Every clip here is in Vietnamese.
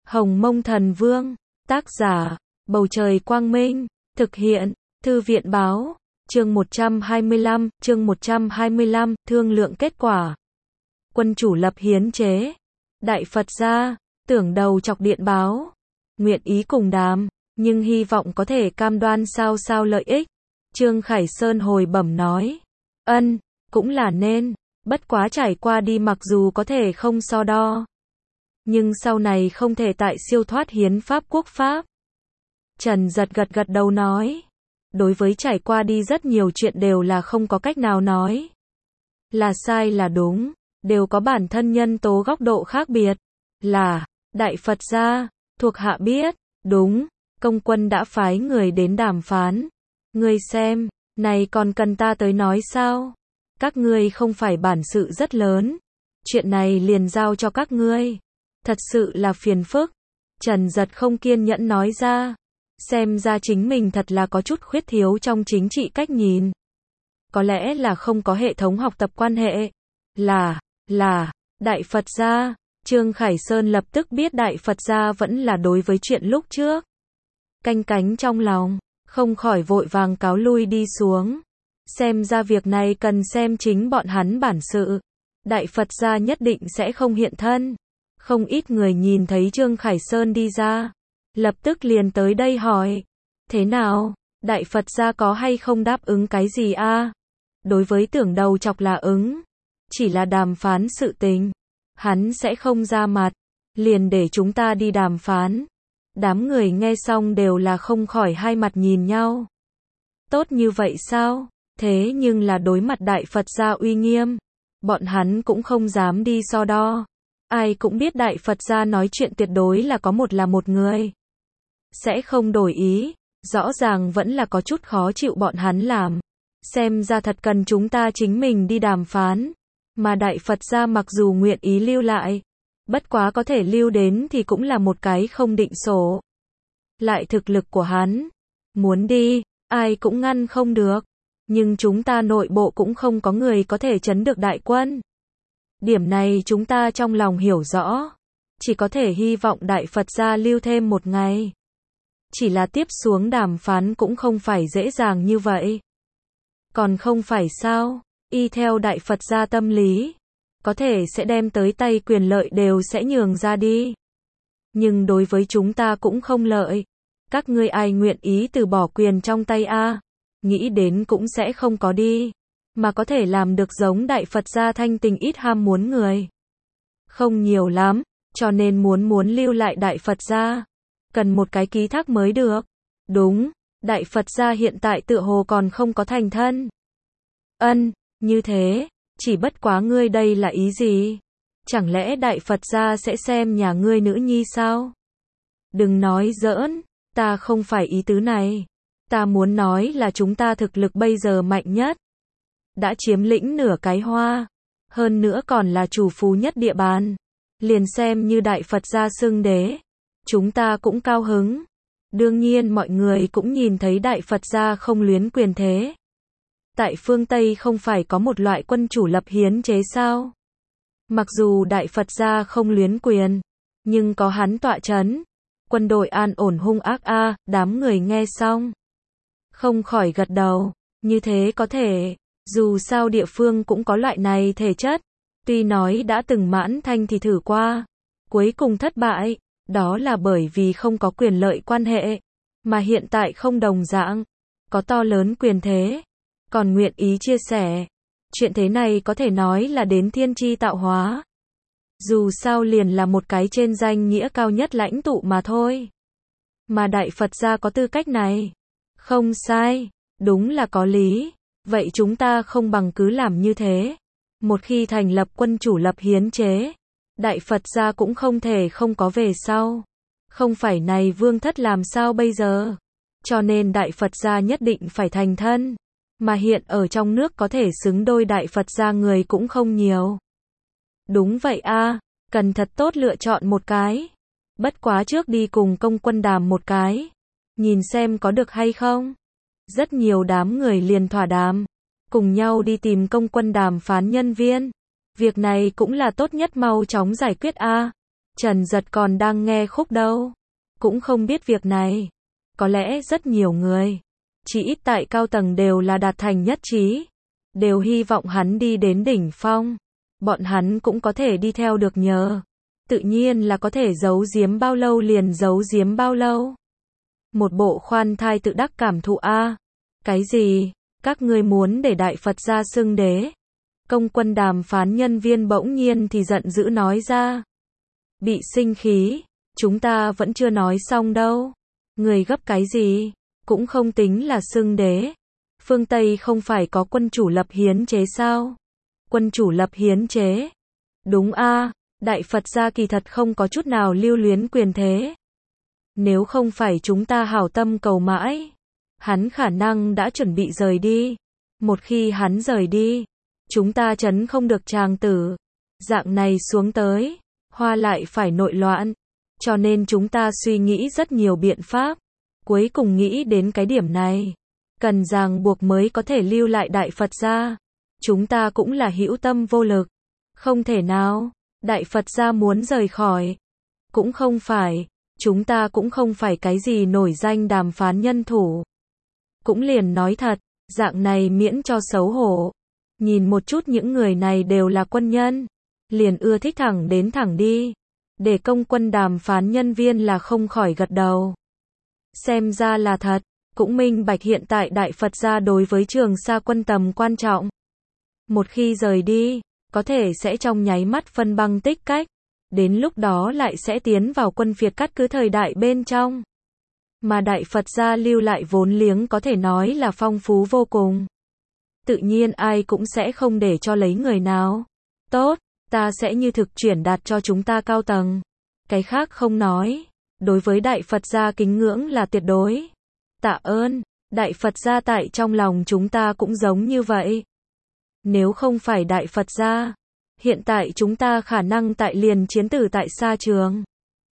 Hồng Mông Thần Vương, tác giả, Bầu Trời Quang Minh, thực hiện, Thư viện Báo, chương 125, thương lượng kết quả. Quân chủ lập hiến chế, Đại Phật gia, tưởng đầu chọc điện báo, nguyện ý cùng đàm, nhưng hy vọng có thể cam đoan sao lợi ích. Trương Khải Sơn hồi bẩm nói, cũng là nên, bất quá trải qua đi mặc dù có thể không so đo, nhưng sau này không thể tại siêu thoát hiến pháp quốc pháp. Trần Giật gật đầu nói, đối với trải qua đi rất nhiều chuyện đều là không có cách nào nói là sai là đúng, đều có bản thân nhân tố góc độ khác biệt. Là, Đại Phật gia, thuộc hạ biết, đúng, công quân đã phái người đến đàm phán. Ngươi xem, này còn cần ta tới nói sao? Các ngươi không phải bản sự rất lớn, chuyện này liền giao cho các ngươi. Thật sự là phiền phức. Trần Giật không kiên nhẫn nói ra, xem ra chính mình thật là có chút khuyết thiếu trong chính trị cách nhìn. Có lẽ là không có hệ thống học tập quan hệ. Là, Đại Phật gia. Trương Khải Sơn lập tức biết Đại Phật gia vẫn là đối với chuyện lúc trước. Canh cánh trong lòng, không khỏi vội vàng cáo lui đi xuống. Xem ra việc này cần xem chính bọn hắn bản sự. Đại Phật gia nhất định sẽ không hiện thân. Không ít người nhìn thấy Trương Khải Sơn đi ra, lập tức liền tới đây hỏi, thế nào, Đại Phật gia có hay không đáp ứng cái gì a? Đối với tưởng đầu chọc là ứng, chỉ là đàm phán sự tình, hắn sẽ không ra mặt, liền để chúng ta đi đàm phán. Đám người nghe xong đều là không khỏi hai mặt nhìn nhau. Tốt như vậy sao? Thế nhưng là đối mặt Đại Phật gia uy nghiêm, bọn hắn cũng không dám đi so đo. Ai cũng biết Đại Phật gia nói chuyện tuyệt đối là có một người sẽ không đổi ý, rõ ràng vẫn là có chút khó chịu bọn hắn làm. Xem ra thật cần chúng ta chính mình đi đàm phán, mà Đại Phật gia mặc dù nguyện ý lưu lại, bất quá có thể lưu đến thì cũng là một cái không định số. Lại thực lực của hắn, muốn đi, ai cũng ngăn không được, nhưng chúng ta nội bộ cũng không có người có thể trấn được đại quân. Điểm này chúng ta trong lòng hiểu rõ, chỉ có thể hy vọng Đại Phật gia lưu thêm một ngày. Chỉ là tiếp xuống đàm phán cũng không phải dễ dàng như vậy. Còn không phải sao, y theo Đại Phật gia tâm lý, có thể sẽ đem tới tay quyền lợi đều sẽ nhường ra đi. Nhưng đối với chúng ta cũng không lợi. Các ngươi ai nguyện ý từ bỏ quyền trong tay a? Nghĩ đến cũng sẽ không có đi. Mà có thể làm được giống Đại Phật gia thanh tình ít ham muốn người. Không nhiều lắm, cho nên muốn lưu lại Đại Phật gia, cần một cái ký thác mới được. Đúng, Đại Phật gia hiện tại tựa hồ còn không có thành thân. Như thế, chỉ bất quá ngươi đây là ý gì? Chẳng lẽ Đại Phật gia sẽ xem nhà ngươi nữ nhi sao? Đừng nói giỡn, ta không phải ý tứ này. Ta muốn nói là chúng ta thực lực bây giờ mạnh nhất, đã chiếm lĩnh nửa cái hoa, hơn nữa còn là chủ phú nhất địa bàn. Liền xem như Đại Phật gia xưng đế, chúng ta cũng cao hứng. Đương nhiên mọi người cũng nhìn thấy Đại Phật gia không luyến quyền thế. Tại phương Tây không phải có một loại quân chủ lập hiến chế sao? Mặc dù Đại Phật gia không luyến quyền, nhưng có hắn tọa chấn, quân đội an ổn hung ác a. Đám người nghe xong, không khỏi gật đầu, như thế có thể, dù sao địa phương cũng có loại này thể chất. Tuy nói đã từng mãn thanh thì thử qua, cuối cùng thất bại, đó là bởi vì không có quyền lợi quan hệ, mà hiện tại không đồng dạng, có to lớn quyền thế, còn nguyện ý chia sẻ. Chuyện thế này có thể nói là đến thiên chi tạo hóa. Dù sao liền là một cái trên danh nghĩa cao nhất lãnh tụ mà thôi. Mà Đại Phật gia có tư cách này. Không sai, đúng là có lý. Vậy chúng ta không bằng cứ làm như thế. Một khi thành lập quân chủ lập hiến chế, Đại Phật gia cũng không thể không có về sau. Không phải này vương thất làm sao bây giờ? Cho nên Đại Phật gia nhất định phải thành thân. Mà hiện ở trong nước có thể xứng đôi Đại Phật gia người cũng không nhiều. Đúng vậy a, cần thật tốt lựa chọn một cái. Bất quá trước đi cùng công quân đàm một cái, nhìn xem có được hay không. Rất nhiều đám người liền thỏa đàm, cùng nhau đi tìm công quân đàm phán nhân viên. Việc này cũng là tốt nhất mau chóng giải quyết a. Trần Giật còn đang nghe khúc đâu, cũng không biết việc này. Có lẽ rất nhiều người, chỉ ít tại cao tầng đều là đạt thành nhất trí, đều hy vọng hắn đi đến đỉnh phong. Bọn hắn cũng có thể đi theo được nhờ. Tự nhiên là có thể giấu giếm bao lâu liền giấu giếm bao lâu. Một bộ khoan thai tự đắc cảm thụ a. Cái gì? Các ngươi muốn để Đại Phật gia xưng đế? Công quân đàm phán nhân viên bỗng nhiên thì giận dữ nói ra. Bị sinh khí, chúng ta vẫn chưa nói xong đâu. Người gấp cái gì? Cũng không tính là xưng đế. Phương Tây không phải có quân chủ lập hiến chế sao? Quân chủ lập hiến chế? Đúng a, Đại Phật gia kỳ thật không có chút nào lưu luyến quyền thế. Nếu không phải chúng ta hảo tâm cầu mãi, hắn khả năng đã chuẩn bị rời đi. Một khi hắn rời đi, chúng ta trấn không được tràng tử. Dạng này xuống tới, Hoa lại phải nội loạn. Cho nên chúng ta suy nghĩ rất nhiều biện pháp. Cuối cùng nghĩ đến cái điểm này. Cần ràng buộc mới có thể lưu lại Đại Phật gia. Chúng ta cũng là hữu tâm vô lực. Không thể nào, Đại Phật gia muốn rời khỏi. Cũng không phải, chúng ta cũng không phải cái gì nổi danh đàm phán nhân thủ. Cũng liền nói thật, dạng này miễn cho xấu hổ. Nhìn một chút những người này đều là quân nhân. Liền ưa thích thẳng đến thẳng đi. Để công quân đàm phán nhân viên là không khỏi gật đầu. Xem ra là thật, cũng minh bạch hiện tại Đại Phật gia đối với Trường Sa quân tầm quan trọng. Một khi rời đi, có thể sẽ trong nháy mắt phân băng tích cách. Đến lúc đó lại sẽ tiến vào quân phiệt cắt cứ thời đại bên trong. Mà Đại Phật gia lưu lại vốn liếng có thể nói là phong phú vô cùng. Tự nhiên ai cũng sẽ không để cho lấy người nào. Tốt, ta sẽ như thực chuyển đạt cho chúng ta cao tầng. Cái khác không nói. Đối với Đại Phật gia kính ngưỡng là tuyệt đối. Tạ ơn, Đại Phật gia tại trong lòng chúng ta cũng giống như vậy. Nếu không phải Đại Phật gia, hiện tại chúng ta khả năng tại liền chiến tử tại sa trường.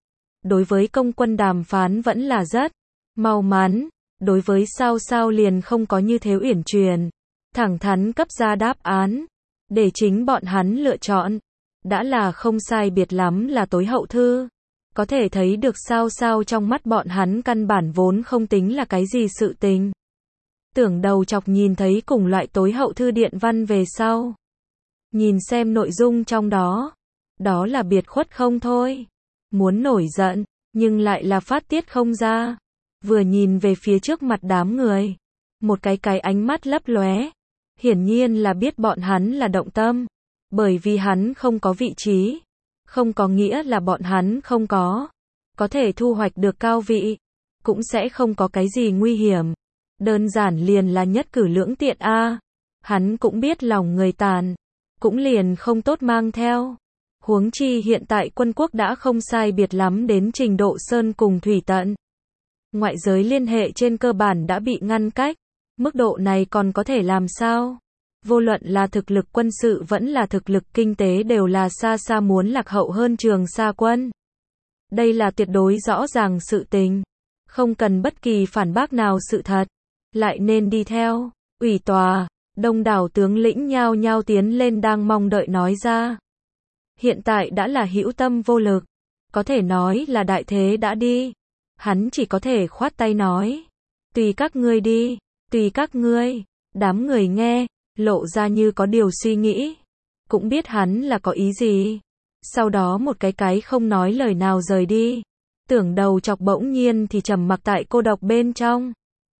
Đối với công quân đàm phán vẫn là rất mau mắn. Đối với sao sao liền không có như thế uyển chuyển. Thẳng thắn cấp ra đáp án. Để chính bọn hắn lựa chọn. Đã là không sai biệt lắm là tối hậu thư. Có thể thấy được sao sao trong mắt bọn hắn căn bản vốn không tính là cái gì sự tình. Tưởng đầu chọc nhìn thấy cùng loại tối hậu thư điện văn về sau. Nhìn xem nội dung trong đó. Đó là biệt khuất không thôi. Muốn nổi giận, nhưng lại là phát tiết không ra. Vừa nhìn về phía trước mặt đám người. Một cái ánh mắt lấp lóe. Hiển nhiên là biết bọn hắn là động tâm. Bởi vì hắn không có vị trí. Không có nghĩa là bọn hắn không có thể thu hoạch được cao vị. Cũng sẽ không có cái gì nguy hiểm. Đơn giản liền là nhất cử lưỡng tiện a. Hắn cũng biết lòng người tàn. Cũng liền không tốt mang theo. Huống chi hiện tại quân quốc đã không sai biệt lắm đến trình độ sơn cùng thủy tận. Ngoại giới liên hệ trên cơ bản đã bị ngăn cách. Mức độ này còn có thể làm sao? Vô luận là thực lực quân sự vẫn là thực lực kinh tế đều là xa xa muốn lạc hậu hơn Trường Sa quân. Đây là tuyệt đối rõ ràng sự tình. Không cần bất kỳ phản bác nào sự thật. Lại nên đi theo. Ủy tòa, đông đảo tướng lĩnh nhao nhao tiến lên đang mong đợi nói ra. Hiện tại đã là hữu tâm vô lực. Có thể nói là đại thế đã đi. Hắn chỉ có thể khoát tay nói. Tùy các ngươi đi, tùy các ngươi. Đám người nghe, lộ ra như có điều suy nghĩ. Cũng biết hắn là có ý gì. Sau đó một cái không nói lời nào rời đi. Tưởng đầu chọc bỗng nhiên thì trầm mặc tại cô độc bên trong.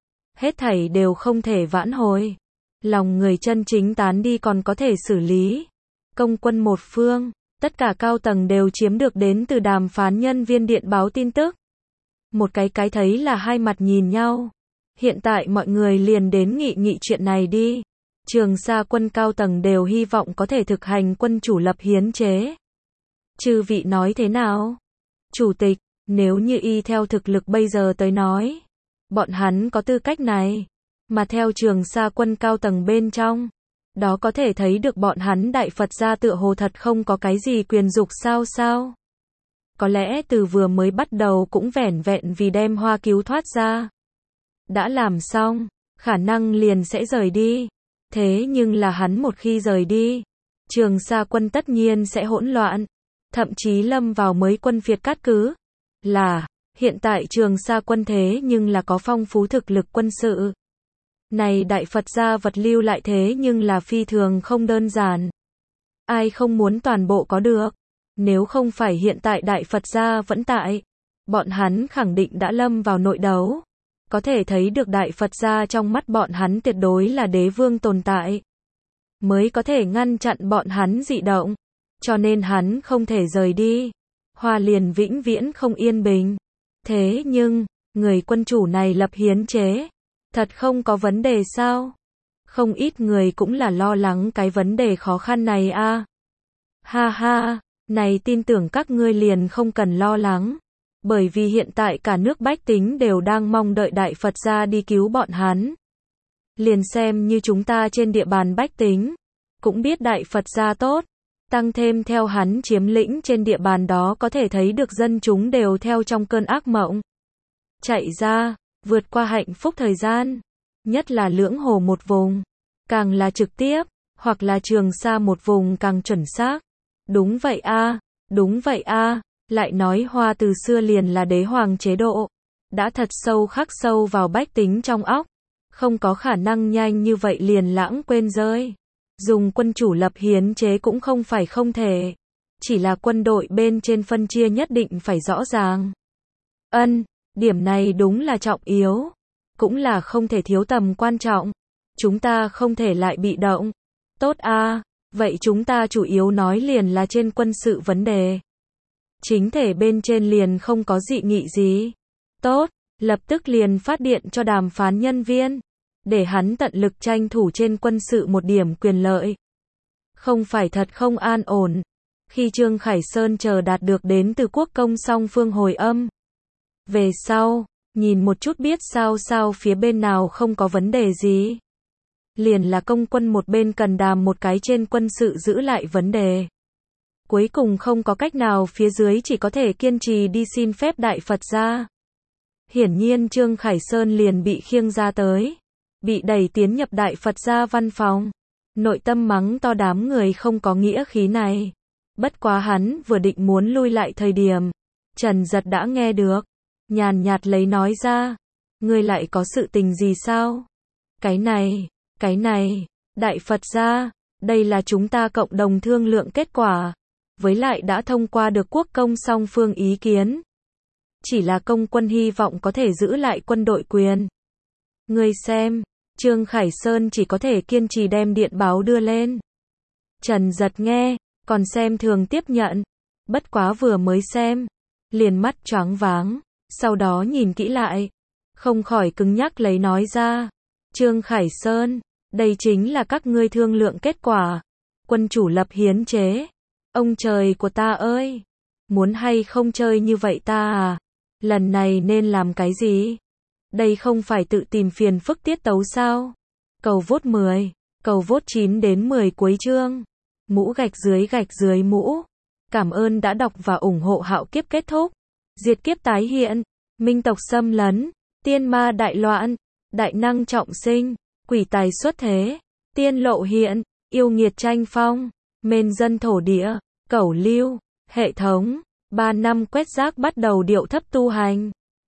Hết thảy đều không thể vãn hồi. Lòng người chân chính tán đi còn có thể xử lý. Công quân một phương, tất cả cao tầng đều chiếm được đến từ đàm phán nhân viên điện báo tin tức. Một cái thấy là hai mặt nhìn nhau. Hiện tại mọi người liền đến nghị chuyện này đi. Trường Sa quân cao tầng đều hy vọng có thể thực hành quân chủ lập hiến chế. Chư vị nói thế nào? Chủ tịch, nếu như y theo thực lực bây giờ tới nói, bọn hắn có tư cách này. Mà theo Trường Sa quân cao tầng bên trong, đó có thể thấy được bọn hắn Đại Phật gia tựa hồ thật không có cái gì quyền dục sao. Có lẽ từ vừa mới bắt đầu cũng vẻn vẹn vì đem Hoa cứu thoát ra. Đã làm xong, khả năng liền sẽ rời đi. Thế nhưng là hắn một khi rời đi, Trường Sa quân tất nhiên sẽ hỗn loạn. thậm chí lâm vào mới quân Việt cát cứ. Là, hiện tại Trường Sa quân thế nhưng là có phong phú thực lực quân sự. Này Đại Phật gia vật lưu lại thế nhưng là phi thường không đơn giản. Ai không muốn toàn bộ có được. Nếu không phải hiện tại Đại Phật gia vẫn tại, bọn hắn khẳng định đã lâm vào nội đấu. Có thể thấy được Đại Phật gia trong mắt bọn hắn tuyệt đối là đế vương tồn tại. Mới có thể ngăn chặn bọn hắn dị động. Cho nên hắn không thể rời đi. Hoa liền vĩnh viễn không yên bình. Thế nhưng, người quân chủ này lập hiến chế. Thật không có vấn đề sao? Không ít người cũng là lo lắng cái vấn đề khó khăn này a. Ha ha, này tin tưởng các ngươi liền không cần lo lắng. Bởi vì hiện tại cả nước bách tính đều đang mong đợi Đại Phật gia đi cứu bọn hắn. Liền xem như chúng ta trên địa bàn bách tính, cũng biết Đại Phật gia tốt. Tăng thêm theo hắn chiếm lĩnh trên địa bàn đó có thể thấy được dân chúng đều theo trong cơn ác mộng. Chạy ra, vượt qua hạnh phúc thời gian. Nhất là Lưỡng Hồ một vùng. Càng là trực tiếp, hoặc là Trường Sa một vùng càng chuẩn xác. Đúng vậy a, đúng vậy a. Lại nói Hoa từ xưa liền là đế hoàng chế độ. Đã thật sâu khắc sâu vào bách tính trong óc. Không có khả năng nhanh như vậy liền lãng quên rơi. Dùng quân chủ lập hiến chế cũng không phải không thể. Chỉ là quân đội bên trên phân chia nhất định phải rõ ràng. Điểm này đúng là trọng yếu. Cũng là không thể thiếu tầm quan trọng. Chúng ta không thể lại bị động. Tốt a, vậy chúng ta chủ yếu nói liền là trên quân sự vấn đề. Chính thể bên trên liền không có dị nghị gì. Tốt, lập tức liền phát điện cho đàm phán nhân viên. Để hắn tận lực tranh thủ trên quân sự một điểm quyền lợi. Không phải thật không an ổn. Khi Trương Khải Sơn chờ đạt được đến từ quốc công song phương hồi âm. Về sau, nhìn một chút biết sao phía bên nào không có vấn đề gì. Liền là công quân một bên cần đàm một cái trên quân sự giữ lại vấn đề. Cuối cùng không có cách nào phía dưới chỉ có thể kiên trì đi xin phép Đại Phật gia. Hiển nhiên Trương Khải Sơn liền bị khiêng ra tới. Bị đẩy tiến nhập Đại Phật gia văn phòng. Nội tâm mắng to đám người không có nghĩa khí này. Bất quá hắn vừa định muốn lui lại thời điểm. Trần Giật đã nghe được. Nhàn nhạt lấy nói ra. Ngươi lại có sự tình gì sao? Cái này, Đại Phật gia, đây là chúng ta cộng đồng thương lượng kết quả. Với lại đã thông qua được quốc công song phương ý kiến. Chỉ là công quân hy vọng có thể giữ lại quân đội quyền. Ngươi xem, Trương Khải Sơn chỉ có thể kiên trì đem điện báo đưa lên. Trần Giật nghe, còn xem thường tiếp nhận. Bất quá vừa mới xem, liền mắt choáng váng, sau đó nhìn kỹ lại. Không khỏi cứng nhắc lấy nói ra. Trương Khải Sơn, đây chính là các ngươi thương lượng kết quả. Quân chủ lập hiến chế. Ông trời của ta ơi! Muốn hay không chơi như vậy ta à? Lần này nên làm cái gì? Đây không phải tự tìm phiền phức tiết tấu sao? Cầu vote 10, cầu vote 9 đến 10 cuối chương. Mũ gạch dưới mũ. Cảm ơn đã đọc và ủng hộ Hạo Kiếp kết thúc. Diệt kiếp tái hiện. Minh tộc xâm lấn. Tiên ma đại loạn. Đại năng trọng sinh. Quỷ tài xuất thế. Tiên lộ hiện. Yêu nghiệt tranh phong. Mên dân thổ địa. Cẩu lưu. Hệ thống. 3 năm quét rác bắt đầu điệu thấp tu hành.